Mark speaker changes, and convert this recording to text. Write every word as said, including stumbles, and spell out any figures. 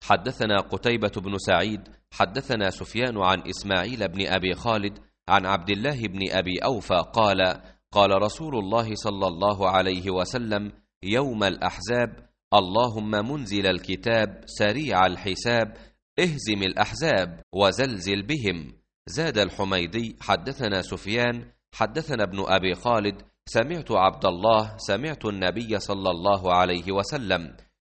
Speaker 1: حدثنا قتيبة بن سعيد حدثنا سفيان عن إسماعيل بن أبي خالد عن عبد الله بن أبي أوفى قال قال رسول الله صلى الله عليه وسلم يوم الأحزاب: اللهم منزل الكتاب سريع الحساب اهزم الأحزاب وزلزل بهم. زاد الحميدي: حدثنا سفيان حدثنا ابن أبي خالد سمعت عبد الله سمعت النبي صلى الله عليه وسلم